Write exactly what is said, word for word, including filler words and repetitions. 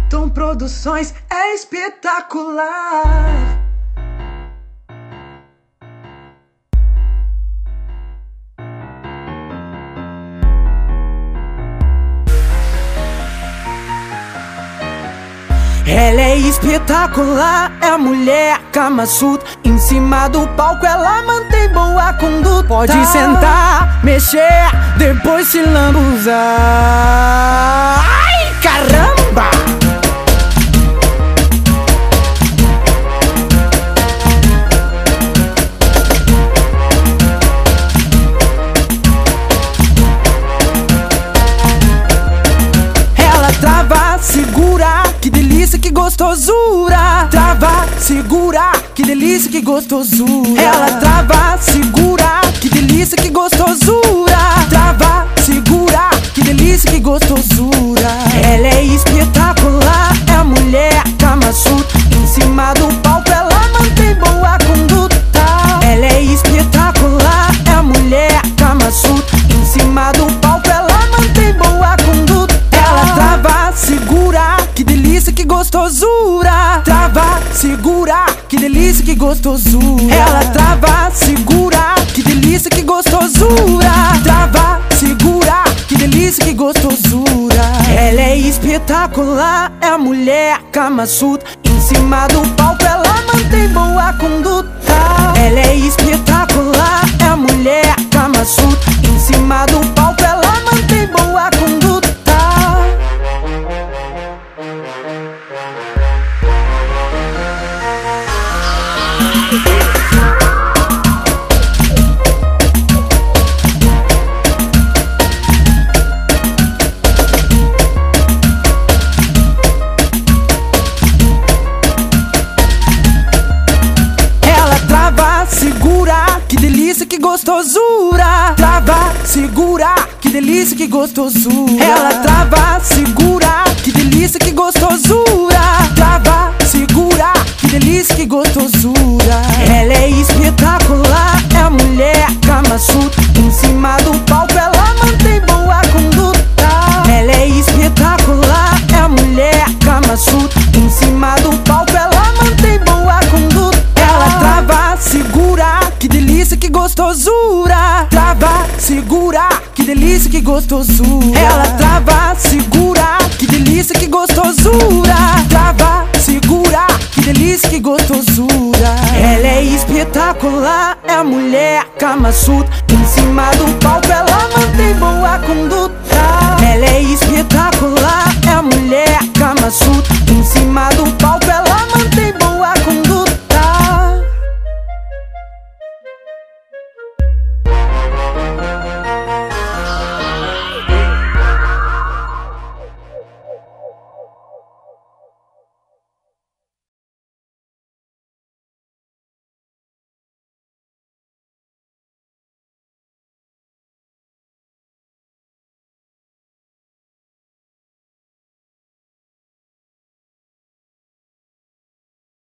Tom Produções é espetacular. Ela é espetacular, é a mulher Kama Sutra. Em cima do palco ela mantém boa conduta. Pode tá. sentar, mexer, depois se lambuzar. Ai, caramba! Ela trava, segura, que delícia, que gostosura. Trava, segura, que delícia, que gostosura. Ela trava, segura, que delícia, que gostosura. Trava, segura, que delícia, que gostosura. Ela é espetacular, é a mulher Kama Sutra. Em cima do palco ela mantém boa conduta. Ela é espetacular, é a mulher Kama Sutra. Em cima do palco ela mantém boa conduta. Ela trava, segura, que delícia, que gostosura. Trava, segura, que delícia, que gostosura. Ela trava, segura, que delícia, que gostosura. Trava, segura, que delícia, que gostosura. Ela é espetacular, é a mulher Kama Sutra. Em cima do palco ela mantém boa conduta. Ela é espetacular, é a mulher Kama Sutra. Em cima do palco ela mantém boa conduta. Ela trava, segura, que delícia, que gostosura. Trava, segura, que delícia, que gostosura. Ela trava, segura, que delícia, que gostosura. Trava, segura, que delícia, que gostosura. Ela é espetacular, é a mulher Kama Sutra. Em cima do palco ela mantém boa conduta. Ela é espetacular, é a mulher Kama Sutra. Em cima do palco ela mantém boa conduta. Ela trava, segura, que delícia, que gostosura. Trava, segura, que delícia, que gostosura. Ela trava, segura, que delícia, que gostosura. Trava, segura, que delícia, que gostosura. Ela é espetacular, é a mulher Kama Sutra. Em cima do palco ela mantém boa conduta.